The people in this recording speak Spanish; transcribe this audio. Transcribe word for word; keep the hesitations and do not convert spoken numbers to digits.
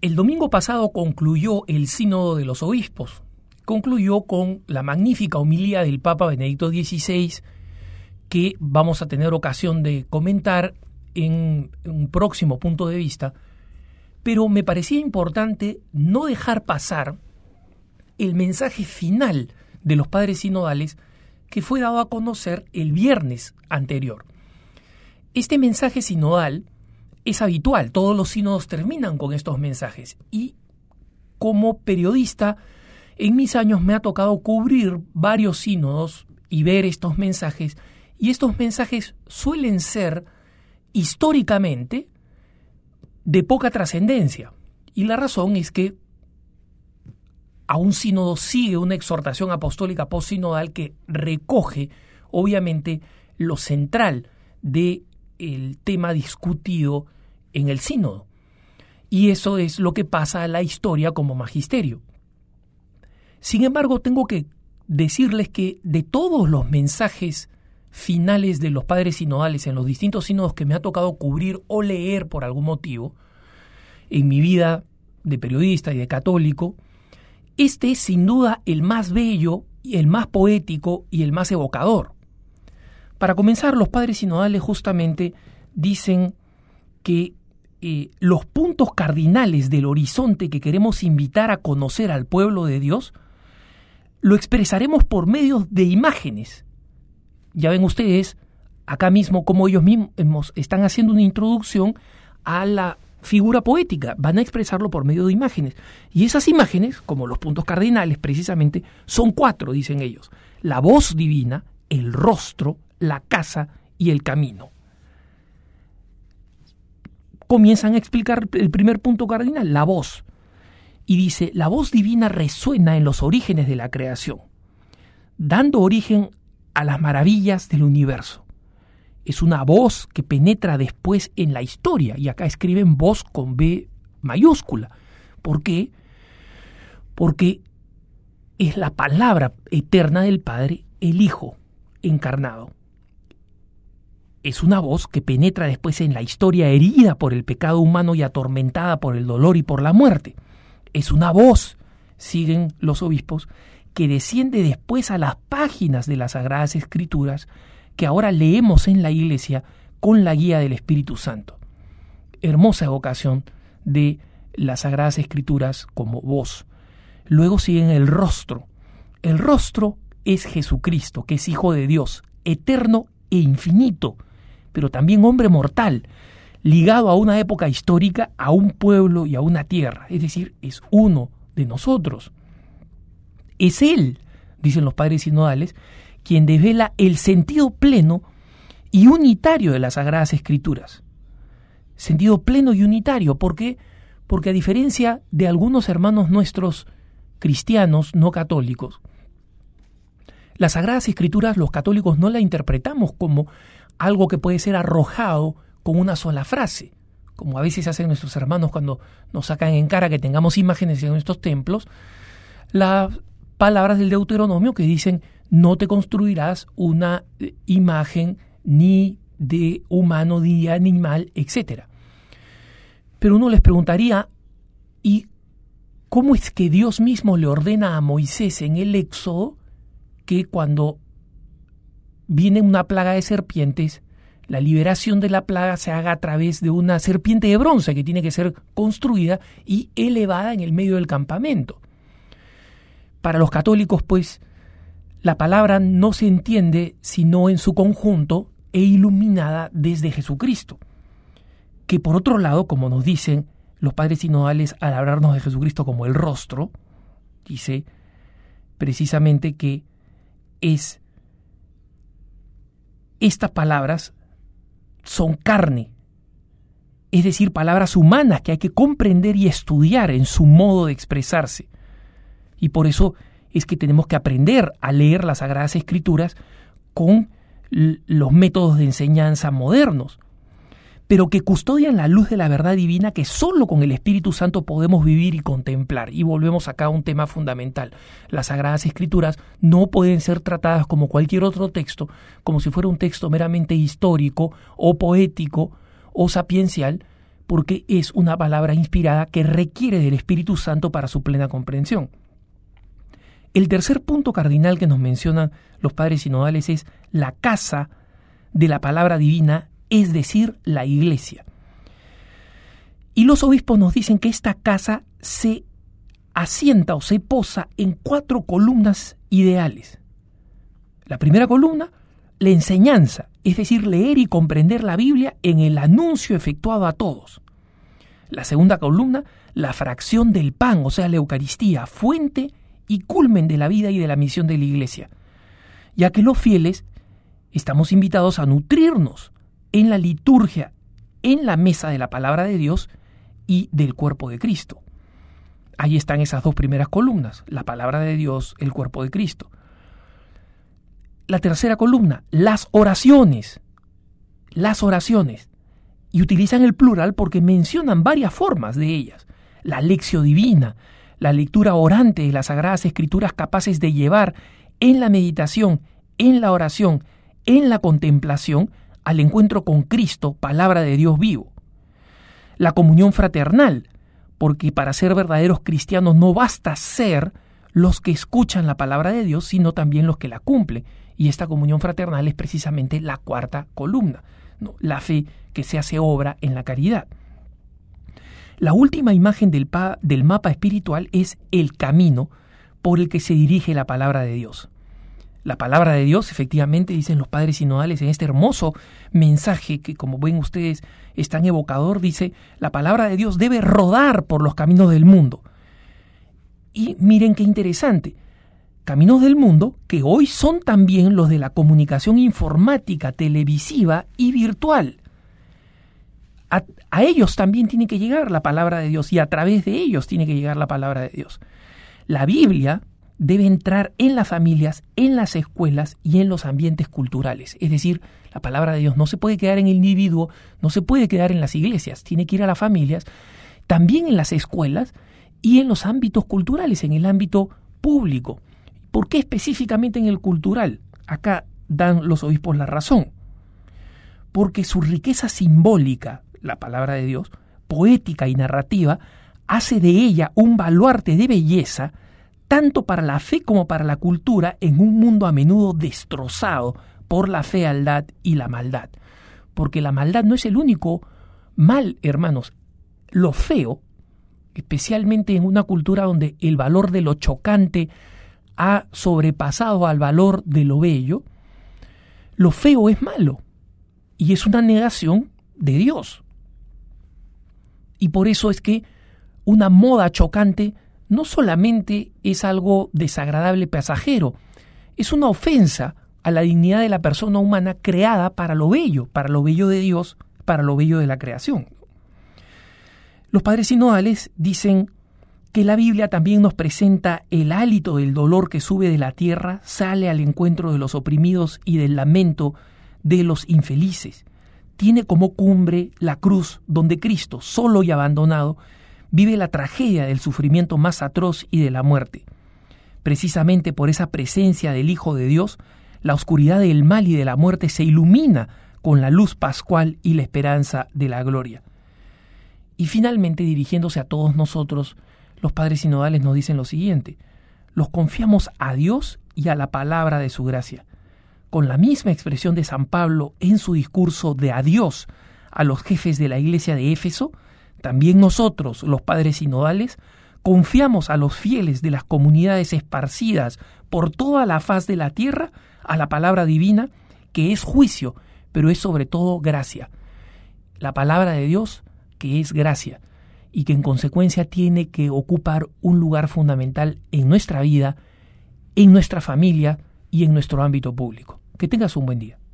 El domingo pasado concluyó el Sínodo de los Obispos. Concluyó con la magnífica homilía del Papa Benedicto dieciséis, que vamos a tener ocasión de comentar en un próximo punto de vista, pero me parecía importante no dejar pasar el mensaje final de los padres sinodales que fue dado a conocer el viernes anterior. Este mensaje sinodal es habitual, todos los sínodos terminan con estos mensajes, y como periodista en mis años me ha tocado cubrir varios sínodos y ver estos mensajes, y estos mensajes suelen ser históricamente de poca trascendencia, y la razón es que a un sínodo sigue una exhortación apostólica postsinodal que recoge, obviamente, lo central del tema discutido en el sínodo. Y eso es lo que pasa a la historia como magisterio. Sin embargo, tengo que decirles que de todos los mensajes finales de los padres sinodales en los distintos sínodos que me ha tocado cubrir o leer por algún motivo, en mi vida de periodista y de católico, este es sin duda el más bello, el más poético y el más evocador. Para comenzar, los padres sinodales justamente dicen que eh, los puntos cardinales del horizonte que queremos invitar a conocer al pueblo de Dios lo expresaremos por medio de imágenes. Ya ven ustedes acá mismo cómo ellos mismos están haciendo una introducción a la figura poética, van a expresarlo por medio de imágenes. Y esas imágenes, como los puntos cardinales precisamente, son cuatro, dicen ellos: la voz divina, el rostro, la casa y el camino. Comienzan a explicar el primer punto cardinal, la voz. Y dice, la voz divina resuena en los orígenes de la creación, dando origen a las maravillas del universo. Es una voz que penetra después en la historia, y acá escriben voz con B mayúscula. ¿Por qué? Porque es la palabra eterna del Padre, el Hijo encarnado. Es una voz que penetra después en la historia herida por el pecado humano y atormentada por el dolor y por la muerte. Es una voz, siguen los obispos, que desciende después a las páginas de las Sagradas Escrituras que ahora leemos en la Iglesia con la guía del Espíritu Santo. Hermosa evocación de las Sagradas Escrituras como voz. Luego siguen el rostro. El rostro es Jesucristo, que es Hijo de Dios, eterno e infinito, pero también hombre mortal, ligado a una época histórica, a un pueblo y a una tierra. Es decir, es uno de nosotros. Es Él, dicen los padres sinodales, quien desvela el sentido pleno y unitario de las Sagradas Escrituras. Sentido pleno y unitario, ¿por qué? Porque a diferencia de algunos hermanos nuestros cristianos no católicos, las Sagradas Escrituras los católicos no la interpretamos como algo que puede ser arrojado con una sola frase, como a veces hacen nuestros hermanos cuando nos sacan en cara que tengamos imágenes en nuestros templos, las palabras del Deuteronomio que dicen: no te construirás una imagen ni de humano, ni de animal, etcétera. Pero uno les preguntaría, ¿y cómo es que Dios mismo le ordena a Moisés en el Éxodo que cuando viene una plaga de serpientes, la liberación de la plaga se haga a través de una serpiente de bronce que tiene que ser construida y elevada en el medio del campamento? Para los católicos, pues, la palabra no se entiende sino en su conjunto e iluminada desde Jesucristo, que por otro lado, como nos dicen los padres sinodales al hablarnos de Jesucristo como el rostro, dice precisamente que es estas palabras son carne, es decir, palabras humanas que hay que comprender y estudiar en su modo de expresarse. Y por eso es que tenemos que aprender a leer las Sagradas Escrituras con l- los métodos de enseñanza modernos, pero que custodian la luz de la verdad divina que solo con el Espíritu Santo podemos vivir y contemplar. Y volvemos acá a un tema fundamental. Las Sagradas Escrituras no pueden ser tratadas como cualquier otro texto, como si fuera un texto meramente histórico o poético o sapiencial, porque es una palabra inspirada que requiere del Espíritu Santo para su plena comprensión. El tercer punto cardinal que nos mencionan los padres sinodales es la casa de la palabra divina, es decir, la iglesia. Y los obispos nos dicen que esta casa se asienta o se posa en cuatro columnas ideales. La primera columna, la enseñanza, es decir, leer y comprender la Biblia en el anuncio efectuado a todos. La segunda columna, la fracción del pan, o sea, la Eucaristía, fuente y culmen de la vida y de la misión de la Iglesia, ya que los fieles estamos invitados a nutrirnos en la liturgia, en la mesa de la palabra de Dios y del cuerpo de Cristo. Ahí están esas dos primeras columnas, la palabra de Dios, el cuerpo de Cristo. La tercera columna, las oraciones, las oraciones, y utilizan el plural porque mencionan varias formas de ellas. La lección divina, la lectura orante de las Sagradas Escrituras capaces de llevar en la meditación, en la oración, en la contemplación, al encuentro con Cristo, palabra de Dios vivo. La comunión fraternal, porque para ser verdaderos cristianos no basta ser los que escuchan la palabra de Dios, sino también los que la cumplen. Y esta comunión fraternal es precisamente la cuarta columna, ¿no? La fe que se hace obra en la caridad. La última imagen del, pa, del mapa espiritual es el camino por el que se dirige la palabra de Dios. La palabra de Dios, efectivamente, dicen los padres sinodales en este hermoso mensaje que, como ven ustedes, es tan evocador, dice, la palabra de Dios debe rodar por los caminos del mundo. Y miren qué interesante, caminos del mundo que hoy son también los de la comunicación informática, televisiva y virtual. A, a ellos también tiene que llegar la palabra de Dios y a través de ellos tiene que llegar la palabra de Dios. La Biblia debe entrar en las familias, en las escuelas y en los ambientes culturales. Es decir, la palabra de Dios no se puede quedar en el individuo, no se puede quedar en las iglesias, tiene que ir a las familias, también en las escuelas y en los ámbitos culturales, en el ámbito público. ¿Por qué específicamente en el cultural? Acá dan los obispos la razón. Porque su riqueza simbólica, la palabra de Dios, poética y narrativa, hace de ella un baluarte de belleza tanto para la fe como para la cultura en un mundo a menudo destrozado por la fealdad y la maldad. Porque la maldad no es el único mal, hermanos. Lo feo, especialmente en una cultura donde el valor de lo chocante ha sobrepasado al valor de lo bello, lo feo es malo y es una negación de Dios. Y por eso es que una moda chocante no solamente es algo desagradable pasajero, es una ofensa a la dignidad de la persona humana creada para lo bello, para lo bello de Dios, para lo bello de la creación. Los padres sinodales dicen que la Biblia también nos presenta el hálito del dolor que sube de la tierra, sale al encuentro de los oprimidos y del lamento de los infelices. Tiene como cumbre la cruz donde Cristo, solo y abandonado, vive la tragedia del sufrimiento más atroz y de la muerte. Precisamente por esa presencia del Hijo de Dios, la oscuridad del mal y de la muerte se ilumina con la luz pascual y la esperanza de la gloria. Y finalmente, dirigiéndose a todos nosotros, los padres sinodales nos dicen lo siguiente: los confiamos a Dios y a la palabra de su gracia. Con la misma expresión de San Pablo en su discurso de adiós a los jefes de la iglesia de Éfeso, también nosotros, los padres sinodales, confiamos a los fieles de las comunidades esparcidas por toda la faz de la tierra a la palabra divina, que es juicio, pero es sobre todo gracia. La palabra de Dios, que es gracia, y que en consecuencia tiene que ocupar un lugar fundamental en nuestra vida, en nuestra familia y en nuestro ámbito público. Que tengas un buen día.